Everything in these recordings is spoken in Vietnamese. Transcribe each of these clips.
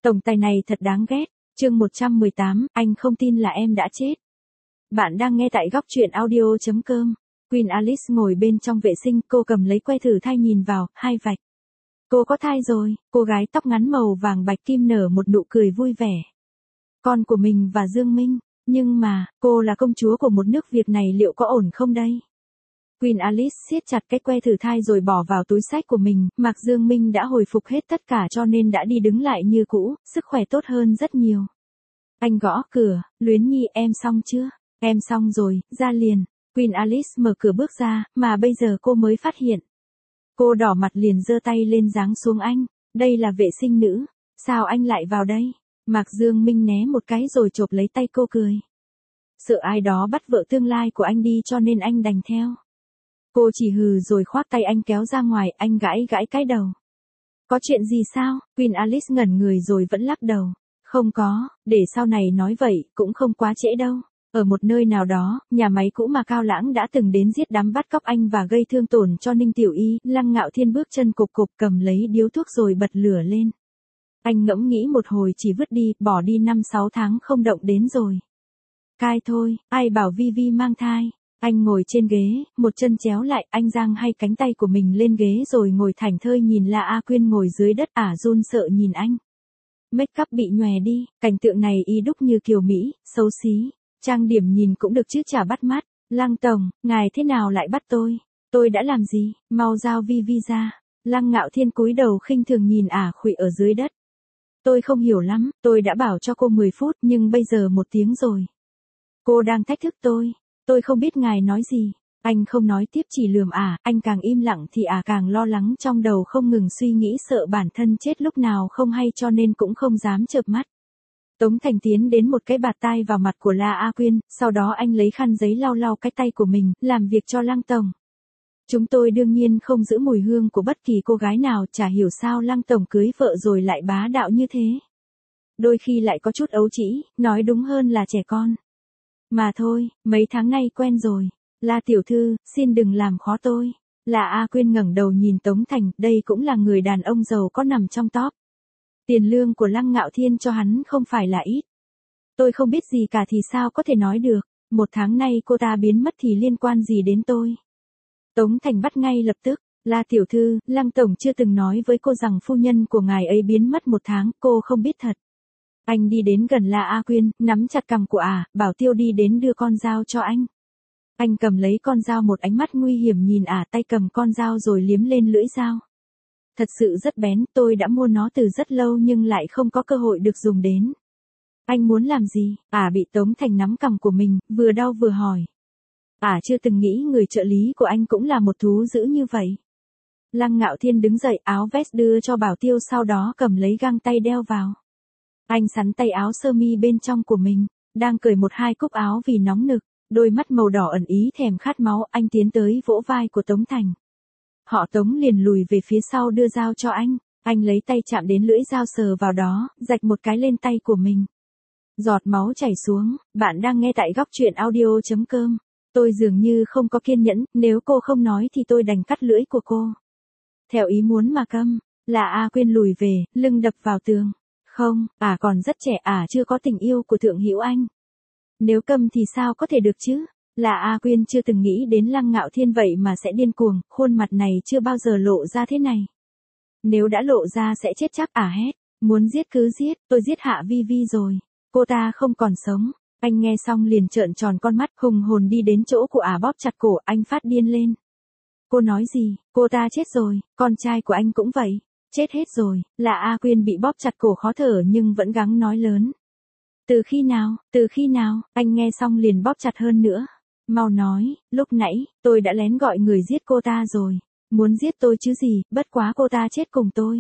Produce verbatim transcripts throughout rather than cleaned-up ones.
Tổng tài này thật đáng ghét. Chương một trăm mười tám, anh không tin là em đã chết. Bạn đang nghe tại góc truyện audio chấm com. Queen Alice ngồi bên trong vệ sinh, cô cầm lấy que thử thai nhìn vào, hai vạch. Cô có thai rồi, cô gái tóc ngắn màu vàng bạch kim nở một nụ cười vui vẻ. Con của mình và Dương Minh, nhưng mà, cô là công chúa của một nước Việt này liệu có ổn không đây? Queen Alice siết chặt cái que thử thai rồi bỏ vào túi xách của mình, Mạc Dương Minh đã hồi phục hết tất cả cho nên đã đi đứng lại như cũ, sức khỏe tốt hơn rất nhiều. Anh gõ cửa, Luyến Nhi em xong chưa? Em xong rồi, ra liền. Queen Alice mở cửa bước ra, mà bây giờ cô mới phát hiện. Cô đỏ mặt liền giơ tay lên giáng xuống anh, đây là vệ sinh nữ, sao anh lại vào đây? Mạc Dương Minh né một cái rồi chộp lấy tay cô cười. Sợ ai đó bắt vợ tương lai của anh đi cho nên anh đành theo. Cô chỉ hừ rồi khoác tay anh kéo ra ngoài, anh gãi gãi cái đầu. Có chuyện gì sao? Queen Alice ngẩn người rồi vẫn lắc đầu. Không có, để sau này nói vậy, cũng không quá trễ đâu. Ở một nơi nào đó, nhà máy cũ mà Cao Lãng đã từng đến giết đám bắt cóc anh và gây thương tổn cho Ninh Tiểu Y, Lăng Ngạo Thiên bước chân cục cục cầm lấy điếu thuốc rồi bật lửa lên. Anh ngẫm nghĩ một hồi chỉ vứt đi, bỏ đi năm sáu tháng không động đến rồi. Cai thôi, ai bảo Vi Vi mang thai. Anh ngồi trên ghế, một chân chéo lại, anh giang hai cánh tay của mình lên ghế rồi ngồi thảnh thơi nhìn La A Quyên ngồi dưới đất ả run sợ nhìn anh. Make up bị nhòe đi, cảnh tượng này y đúc như kiều Mỹ, xấu xí. Trang điểm nhìn cũng được chứ chả bắt mắt. Lăng tổng, ngài thế nào lại bắt tôi? Tôi đã làm gì? Mau giao Vi Vi ra. Lăng Ngạo Thiên cúi đầu khinh thường nhìn ả khuỵu ở dưới đất. Tôi không hiểu lắm, tôi đã bảo cho cô mười phút nhưng bây giờ một tiếng rồi. Cô đang thách thức tôi. Tôi không biết ngài nói gì. Anh không nói tiếp chỉ lườm ả, anh càng im lặng thì ả càng lo lắng trong đầu không ngừng suy nghĩ sợ bản thân chết lúc nào không hay cho nên cũng không dám chợp mắt. Tống Thành tiến đến một cái bạt tai vào mặt của La A Quyên, sau đó anh lấy khăn giấy lau lau cái tay của mình, làm việc cho Lăng tổng. Chúng tôi đương nhiên không giữ mùi hương của bất kỳ cô gái nào, chả hiểu sao Lăng tổng cưới vợ rồi lại bá đạo như thế. Đôi khi lại có chút ấu trĩ, nói đúng hơn là trẻ con. Mà thôi, mấy tháng nay quen rồi. La tiểu thư, xin đừng làm khó tôi. La A Quyên ngẩng đầu nhìn Tống Thành, đây cũng là người đàn ông giàu có nằm trong top. Tiền lương của Lăng Ngạo Thiên cho hắn không phải là ít. Tôi không biết gì cả thì sao có thể nói được, một tháng nay cô ta biến mất thì liên quan gì đến tôi. Tống Thành bắt ngay lập tức, La tiểu thư, Lăng tổng chưa từng nói với cô rằng phu nhân của ngài ấy biến mất một tháng, cô không biết thật. Anh đi đến gần La A Quyên, nắm chặt cằm của ả, à, bảo Tiêu đi đến đưa con dao cho anh. Anh cầm lấy con dao một ánh mắt nguy hiểm nhìn ả à, tay cầm con dao rồi liếm lên lưỡi dao. Thật sự rất bén, tôi đã mua nó từ rất lâu nhưng lại không có cơ hội được dùng đến. Anh muốn làm gì? Ả à, bị Tống Thành nắm cằm của mình, vừa đau vừa hỏi. Ả à, chưa từng nghĩ người trợ lý của anh cũng là một thú dữ như vậy. Lăng Ngạo Thiên đứng dậy, áo vest đưa cho Bảo Tiêu, sau đó cầm lấy găng tay đeo vào. Anh sắn tay áo sơ mi bên trong của mình, đang cởi một hai cúc áo vì nóng nực, đôi mắt màu đỏ ẩn ý thèm khát máu, anh tiến tới vỗ vai của Tống Thành. Họ Tống liền lùi về phía sau đưa dao cho anh, anh lấy tay chạm đến lưỡi dao sờ vào đó, rạch một cái lên tay của mình. Giọt máu chảy xuống, bạn đang nghe tại góc truyện audio chấm com. Tôi dường như không có kiên nhẫn, nếu cô không nói thì tôi đành cắt lưỡi của cô. Theo ý muốn mà câm, là A Quyên lùi về, lưng đập vào tường. Không, ả à còn rất trẻ, ả à chưa có tình yêu của Thượng Hữu Anh. Nếu câm thì sao có thể được chứ? Là A Quyên chưa từng nghĩ đến Lăng Ngạo Thiên vậy mà sẽ điên cuồng, khuôn mặt này chưa bao giờ lộ ra thế này. Nếu đã lộ ra sẽ chết chắc, ả à hét, muốn giết cứ giết, tôi giết Hạ Vi Vi rồi, cô ta không còn sống. Anh nghe xong liền trợn tròn con mắt, hùng hồn đi đến chỗ của ả à bóp chặt cổ, anh phát điên lên. Cô nói gì? Cô ta chết rồi, con trai của anh cũng vậy. Chết hết rồi, là A Quyên bị bóp chặt cổ khó thở nhưng vẫn gắng nói lớn. Từ khi nào, từ khi nào, anh nghe xong liền bóp chặt hơn nữa. Mau nói, lúc nãy, tôi đã lén gọi người giết cô ta rồi. Muốn giết tôi chứ gì, bất quá cô ta chết cùng tôi.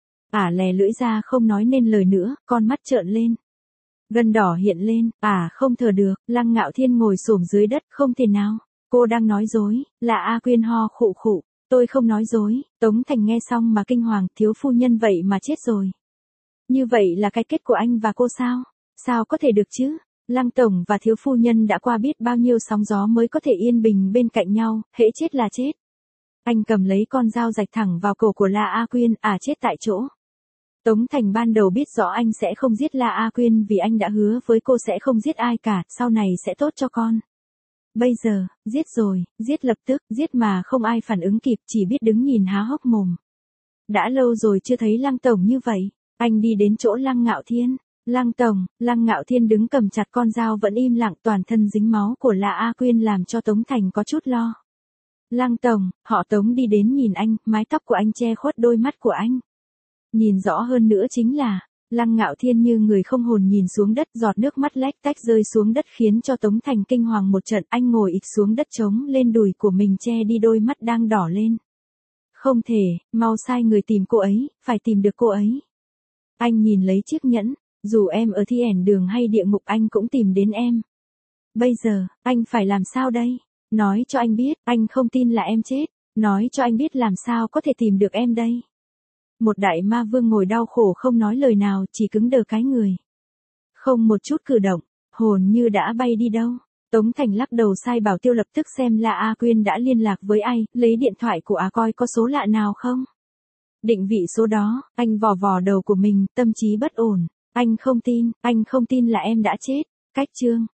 Ả à, lè lưỡi ra không nói nên lời nữa, con mắt trợn lên. Gân đỏ hiện lên, ả à, không thở được, Lăng Ngạo Thiên ngồi xổm dưới đất, không thể nào. Cô đang nói dối, là A Quyên ho khụ khụ. Tôi không nói dối, Tống Thành nghe xong mà kinh hoàng, thiếu phu nhân vậy mà chết rồi. Như vậy là cái kết của anh và cô sao? Sao có thể được chứ? Lăng tổng và thiếu phu nhân đã qua biết bao nhiêu sóng gió mới có thể yên bình bên cạnh nhau, hễ chết là chết. Anh cầm lấy con dao rạch thẳng vào cổ của La A Quyên, ả à chết tại chỗ. Tống Thành ban đầu biết rõ anh sẽ không giết La A Quyên vì anh đã hứa với cô sẽ không giết ai cả, sau này sẽ tốt cho con. Bây giờ, giết rồi, giết lập tức, giết mà không ai phản ứng kịp, chỉ biết đứng nhìn há hốc mồm. Đã lâu rồi chưa thấy Lăng Tổng như vậy, anh đi đến chỗ Lăng Ngạo Thiên. Lăng Tổng, Lăng Ngạo Thiên đứng cầm chặt con dao vẫn im lặng, toàn thân dính máu của La A Quyên làm cho Tống Thành có chút lo. Lăng Tổng, họ Tống đi đến nhìn anh, mái tóc của anh che khuất đôi mắt của anh. Nhìn rõ hơn nữa chính là, Lăng Ngạo Thiên như người không hồn nhìn xuống đất, giọt nước mắt lách tách rơi xuống đất khiến cho Tống Thành kinh hoàng một trận, anh ngồi ịch xuống đất trống lên đùi của mình che đi đôi mắt đang đỏ lên. Không thể, mau sai người tìm cô ấy, phải tìm được cô ấy. Anh nhìn lấy chiếc nhẫn, dù em ở thi ẻn đường hay địa ngục anh cũng tìm đến em. Bây giờ, anh phải làm sao đây? Nói cho anh biết, anh không tin là em chết. Nói cho anh biết làm sao có thể tìm được em đây. Một đại ma vương ngồi đau khổ không nói lời nào, chỉ cứng đờ cái người. Không một chút cử động, hồn như đã bay đi đâu. Tống Thành lắc đầu sai bảo Tiêu lập tức xem La A Quyên đã liên lạc với ai, lấy điện thoại của A coi có số lạ nào không. Định vị số đó, anh vò vò đầu của mình, tâm trí bất ổn. Anh không tin, anh không tin là em đã chết. Cách chương